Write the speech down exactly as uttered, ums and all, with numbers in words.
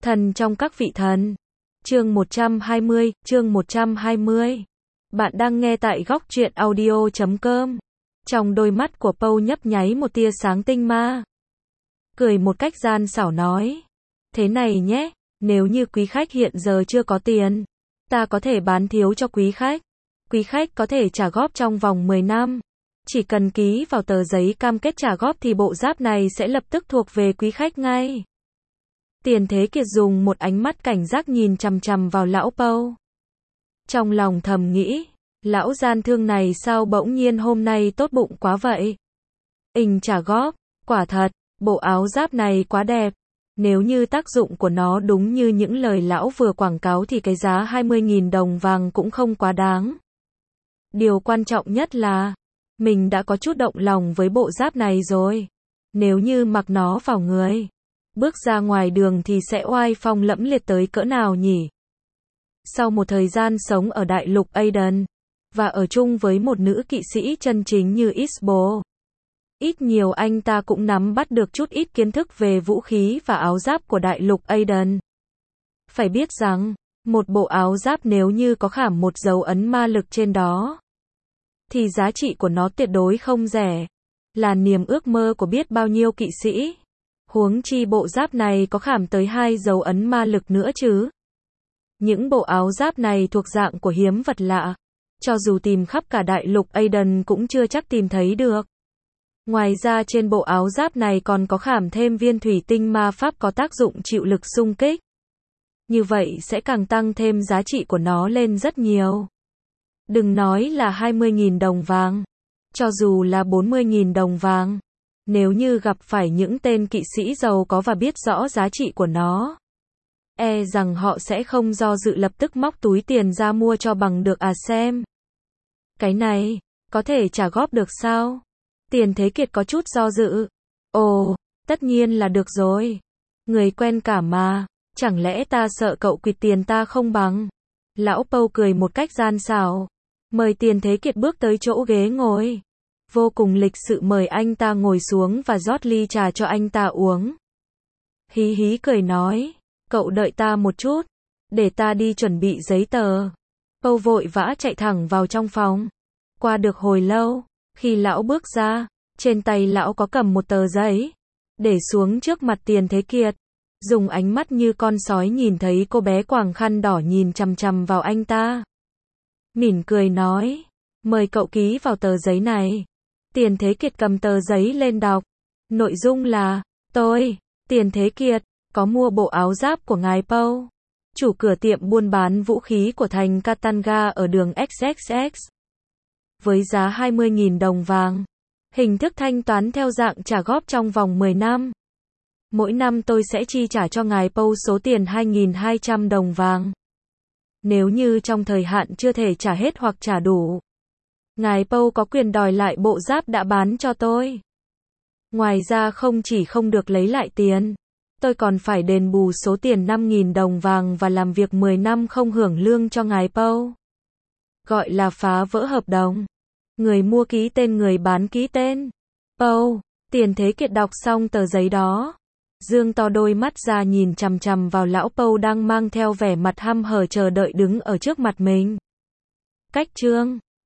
Thần trong các vị thần. Chương một trăm hai mươi, chương một trăm hai mươi. Bạn đang nghe tại góc truyện audio chấm com. Trong đôi mắt của Pâu nhấp nháy một tia sáng tinh ma. Cười một cách gian xảo nói. Thế này nhé, nếu như quý khách hiện giờ chưa có tiền, ta có thể bán thiếu cho quý khách. Quý khách có thể trả góp trong vòng mười năm. Chỉ cần ký vào tờ giấy cam kết trả góp thì bộ giáp này sẽ lập tức thuộc về quý khách ngay. Tiền Thế Kiệt dùng một ánh mắt cảnh giác nhìn chằm chằm vào lão Pâu. Trong lòng thầm nghĩ, lão gian thương này sao bỗng nhiên hôm nay tốt bụng quá vậy? Ình trả góp, quả thật, bộ áo giáp này quá đẹp. Nếu như tác dụng của nó đúng như những lời lão vừa quảng cáo thì cái giá hai mươi nghìn đồng vàng cũng không quá đáng. Điều quan trọng nhất là, mình đã có chút động lòng với bộ giáp này rồi. Nếu như mặc nó vào người, bước ra ngoài đường thì sẽ oai phong lẫm liệt tới cỡ nào nhỉ? Sau một thời gian sống ở đại lục Aiden, và ở chung với một nữ kỵ sĩ chân chính như Isbo, ít nhiều anh ta cũng nắm bắt được chút ít kiến thức về vũ khí và áo giáp của đại lục Aiden. Phải biết rằng, một bộ áo giáp nếu như có khảm một dấu ấn ma lực trên đó, thì giá trị của nó tuyệt đối không rẻ, là niềm ước mơ của biết bao nhiêu kỵ sĩ. Huống chi bộ giáp này có khảm tới hai dấu ấn ma lực nữa chứ. Những bộ áo giáp này thuộc dạng của hiếm vật lạ, cho dù tìm khắp cả đại lục Aiden cũng chưa chắc tìm thấy được. Ngoài ra trên bộ áo giáp này còn có khảm thêm viên thủy tinh ma pháp có tác dụng chịu lực xung kích. Như vậy sẽ càng tăng thêm giá trị của nó lên rất nhiều. Đừng nói là hai mươi nghìn đồng vàng, cho dù là bốn mươi nghìn đồng vàng. Nếu như gặp phải những tên kỵ sĩ giàu có và biết rõ giá trị của nó, e rằng họ sẽ không do dự lập tức móc túi tiền ra mua cho bằng được à xem. Cái này, có thể trả góp được sao? Tiền Thế Kiệt có chút do dự. Ồ, tất nhiên là được rồi. Người quen cả mà, chẳng lẽ ta sợ cậu quỵt tiền ta không bằng? Lão Pâu cười một cách gian xảo, mời Tiền Thế Kiệt bước tới chỗ ghế ngồi. Vô cùng lịch sự mời anh ta ngồi xuống và rót ly trà cho anh ta uống. Hí hí cười nói, cậu đợi ta một chút, để ta đi chuẩn bị giấy tờ. Pâu vội vã chạy thẳng vào trong phòng. Qua được hồi lâu, khi lão bước ra, trên tay lão có cầm một tờ giấy, để xuống trước mặt Tiền Thế Kiệt, dùng ánh mắt như con sói nhìn thấy cô bé quàng khăn đỏ nhìn chằm chằm vào anh ta. Mỉm cười nói, mời cậu ký vào tờ giấy này. Tiền Thế Kiệt cầm tờ giấy lên đọc. Nội dung là, tôi, Tiền Thế Kiệt, có mua bộ áo giáp của ngài Pâu, chủ cửa tiệm buôn bán vũ khí của thành Katanga ở đường ích ích ích, với giá hai mươi nghìn đồng vàng. Hình thức thanh toán theo dạng trả góp trong vòng mười năm. Mỗi năm tôi sẽ chi trả cho ngài Pâu số tiền hai nghìn hai trăm đồng vàng. Nếu như trong thời hạn chưa thể trả hết hoặc trả đủ, ngài Pâu có quyền đòi lại bộ giáp đã bán cho tôi. Ngoài ra không chỉ không được lấy lại tiền, tôi còn phải đền bù số tiền năm nghìn đồng vàng và làm việc mười năm không hưởng lương cho ngài Pâu. Gọi là phá vỡ hợp đồng. Người mua ký tên, người bán ký tên. Pâu, Tiền Thế Kiệt đọc xong tờ giấy đó, dương to đôi mắt ra nhìn chằm chằm vào lão Pâu đang mang theo vẻ mặt hăm hở chờ đợi đứng ở trước mặt mình. Cách chương